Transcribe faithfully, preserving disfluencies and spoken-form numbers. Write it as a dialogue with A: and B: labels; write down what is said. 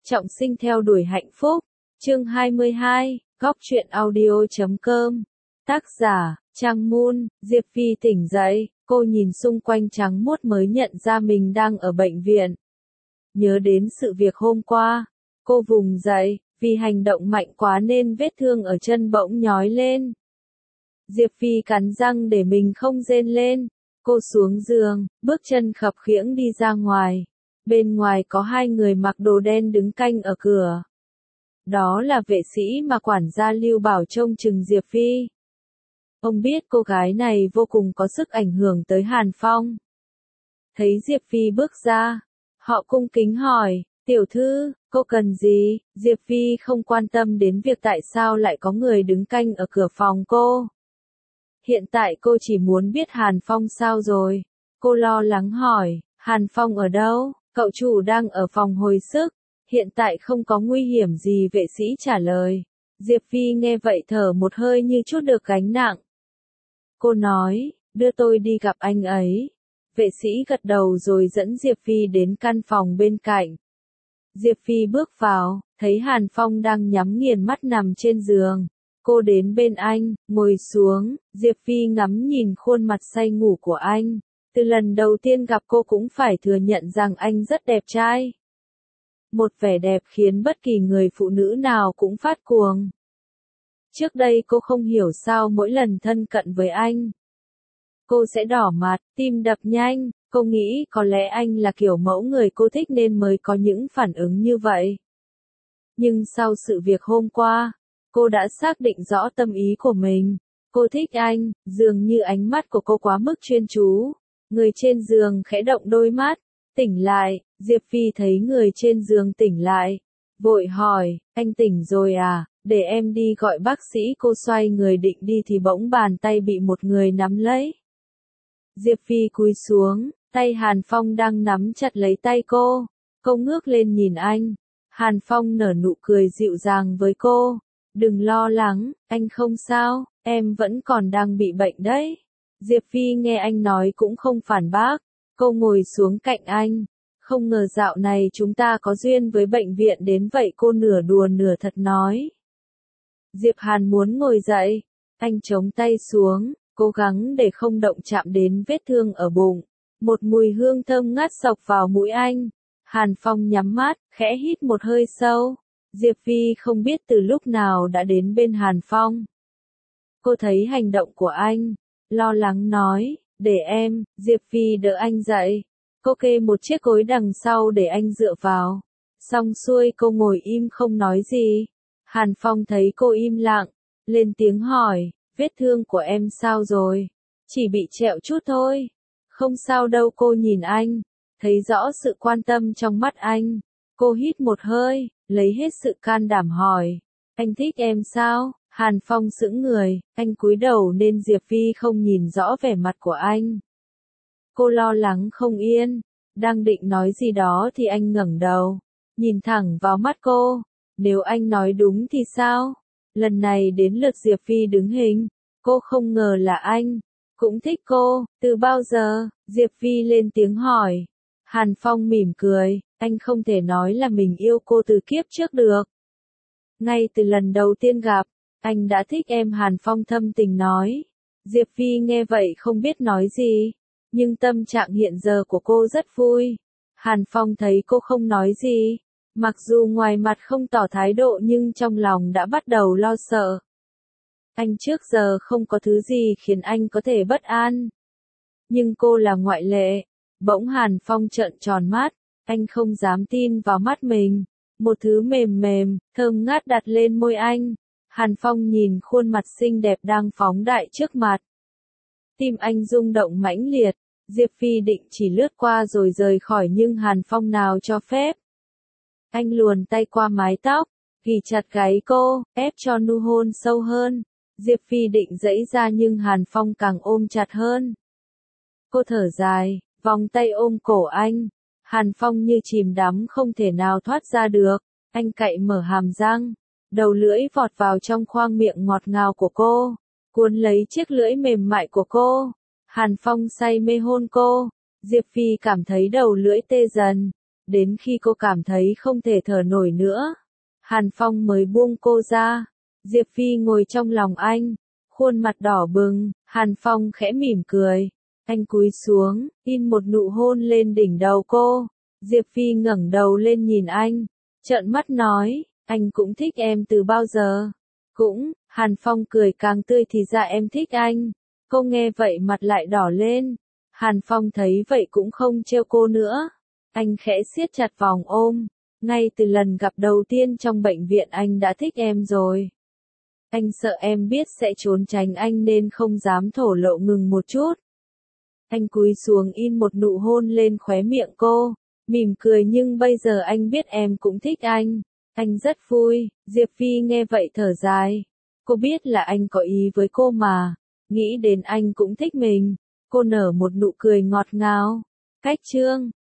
A: Trọng sinh theo đuổi hạnh phúc. Chương hai mươi hai, góc truyện audio chấm com. Tác giả, Trang Moon. Diệp Phi tỉnh dậy, cô nhìn xung quanh trắng muốt mới nhận ra mình đang ở bệnh viện. Nhớ đến sự việc hôm qua, cô vùng dậy, vì hành động mạnh quá nên vết thương ở chân bỗng nhói lên. Diệp Phi cắn răng để mình không rên lên. Cô xuống giường, bước chân khập khiễng đi ra ngoài. Bên ngoài có hai người mặc đồ đen đứng canh ở cửa. Đó là vệ sĩ mà quản gia Lưu Bảo trông chừng Diệp Phi. Ông biết cô gái này vô cùng có sức ảnh hưởng tới Hàn Phong. Thấy Diệp Phi bước ra, họ cung kính hỏi, tiểu thư, cô cần gì? Diệp Phi không quan tâm đến việc tại sao lại có người đứng canh ở cửa phòng cô. Hiện tại cô chỉ muốn biết Hàn Phong sao rồi. Cô lo lắng hỏi, Hàn Phong ở đâu? Cậu chủ đang ở phòng hồi sức, hiện tại không có nguy hiểm gì, vệ sĩ trả lời. Diệp Phi nghe vậy thở một hơi như trút được gánh nặng. Cô nói, đưa tôi đi gặp anh ấy. Vệ sĩ gật đầu rồi dẫn Diệp Phi đến căn phòng bên cạnh. Diệp Phi bước vào, thấy Hàn Phong đang nhắm nghiền mắt nằm trên giường. Cô đến bên anh, ngồi xuống, Diệp Phi ngắm nhìn khuôn mặt say ngủ của anh. Từ lần đầu tiên gặp cô cũng phải thừa nhận rằng anh rất đẹp trai. Một vẻ đẹp khiến bất kỳ người phụ nữ nào cũng phát cuồng. Trước đây cô không hiểu sao mỗi lần thân cận với anh, cô sẽ đỏ mặt, tim đập nhanh. Cô nghĩ có lẽ anh là kiểu mẫu người cô thích nên mới có những phản ứng như vậy. Nhưng sau sự việc hôm qua, cô đã xác định rõ tâm ý của mình. Cô thích anh, dường như ánh mắt của cô quá mức chuyên chú. Người trên giường khẽ động đôi mắt, tỉnh lại. Diệp Phi thấy người trên giường tỉnh lại, vội hỏi, anh tỉnh rồi à, để em đi gọi bác sĩ. Cô xoay người định đi thì bỗng bàn tay bị một người nắm lấy. Diệp Phi cúi xuống, tay Hàn Phong đang nắm chặt lấy tay cô. Cô ngước lên nhìn anh. Hàn Phong nở nụ cười dịu dàng với cô. Đừng lo lắng, anh không sao, em vẫn còn đang bị bệnh đấy. Diệp Phi nghe anh nói cũng không phản bác. Cô ngồi xuống cạnh anh. Không ngờ dạo này chúng ta có duyên với bệnh viện đến vậy, cô nửa đùa nửa thật nói. Diệp Hàn muốn ngồi dậy. Anh chống tay xuống, cố gắng để không động chạm đến vết thương ở bụng. Một mùi hương thơm ngát xộc vào mũi anh. Hàn Phong nhắm mắt, khẽ hít một hơi sâu. Diệp Phi không biết từ lúc nào đã đến bên Hàn Phong. Cô thấy hành động của anh, lo lắng nói, để em. Diệp Phi đỡ anh dậy. Cô kê một chiếc gối đằng sau để anh dựa vào. Xong xuôi cô ngồi im không nói gì. Hàn Phong thấy cô im lặng, lên tiếng hỏi, vết thương của em sao rồi? Chỉ bị trẹo chút thôi. Không sao đâu. Cô nhìn anh, thấy rõ sự quan tâm trong mắt anh. Cô hít một hơi, lấy hết sự can đảm hỏi, anh thích em sao? Hàn Phong sững người, anh cúi đầu nên Diệp Phi không nhìn rõ vẻ mặt của anh. Cô lo lắng không yên, đang định nói gì đó thì anh ngẩng đầu, nhìn thẳng vào mắt cô. Nếu anh nói đúng thì sao? Lần này đến lượt Diệp Phi đứng hình. Cô không ngờ là anh cũng thích cô. Từ bao giờ? Diệp Phi lên tiếng hỏi. Hàn Phong mỉm cười, anh không thể nói là mình yêu cô từ kiếp trước được. Ngay từ lần đầu tiên gặp, anh đã thích em. Hàn Phong thâm tình nói. Diệp Phi nghe vậy không biết nói gì. Nhưng tâm trạng hiện giờ của cô rất vui. Hàn Phong thấy cô không nói gì. Mặc dù ngoài mặt không tỏ thái độ nhưng trong lòng đã bắt đầu lo sợ. Anh trước giờ không có thứ gì khiến anh có thể bất an. Nhưng cô là ngoại lệ. Bỗng Hàn Phong trợn tròn mắt. Anh không dám tin vào mắt mình. Một thứ mềm mềm, thơm ngát đặt lên môi anh. Hàn Phong nhìn khuôn mặt xinh đẹp đang phóng đại trước mặt. Tim anh rung động mãnh liệt. Diệp Phi định chỉ lướt qua rồi rời khỏi nhưng Hàn Phong nào cho phép. Anh luồn tay qua mái tóc, ghì chặt gáy cô, ép cho nu hôn sâu hơn. Diệp Phi định giãy ra nhưng Hàn Phong càng ôm chặt hơn. Cô thở dài, vòng tay ôm cổ anh. Hàn Phong như chìm đắm không thể nào thoát ra được. Anh cạy mở hàm răng, đầu lưỡi vọt vào trong khoang miệng ngọt ngào của cô, cuốn lấy chiếc lưỡi mềm mại của cô. Hàn Phong say mê hôn cô. Diệp Phi cảm thấy đầu lưỡi tê dần. đến khi cô cảm thấy không thể thở nổi nữa, Hàn Phong mới buông cô ra. Diệp Phi ngồi trong lòng anh, khuôn mặt đỏ bừng, Hàn Phong khẽ mỉm cười. Anh cúi xuống, in một nụ hôn lên đỉnh đầu cô. Diệp Phi ngẩng đầu lên nhìn anh, trợn mắt nói, anh cũng thích em từ bao giờ? Cũng, Hàn Phong cười càng tươi thì ra em thích anh. Cô nghe vậy mặt lại đỏ lên. Hàn Phong thấy vậy cũng không trêu cô nữa. Anh khẽ siết chặt vòng ôm. Ngay từ lần gặp đầu tiên trong bệnh viện anh đã thích em rồi. Anh sợ em biết sẽ trốn tránh anh nên không dám thổ lộ ngừng một chút. Anh cúi xuống in một nụ hôn lên khóe miệng cô, mỉm cười nhưng bây giờ anh biết em cũng thích anh. Anh rất vui. Diệp Phi nghe vậy thở dài. Cô biết là anh có ý với cô mà. Nghĩ đến anh cũng thích mình. Cô nở một nụ cười ngọt ngào. Cách chương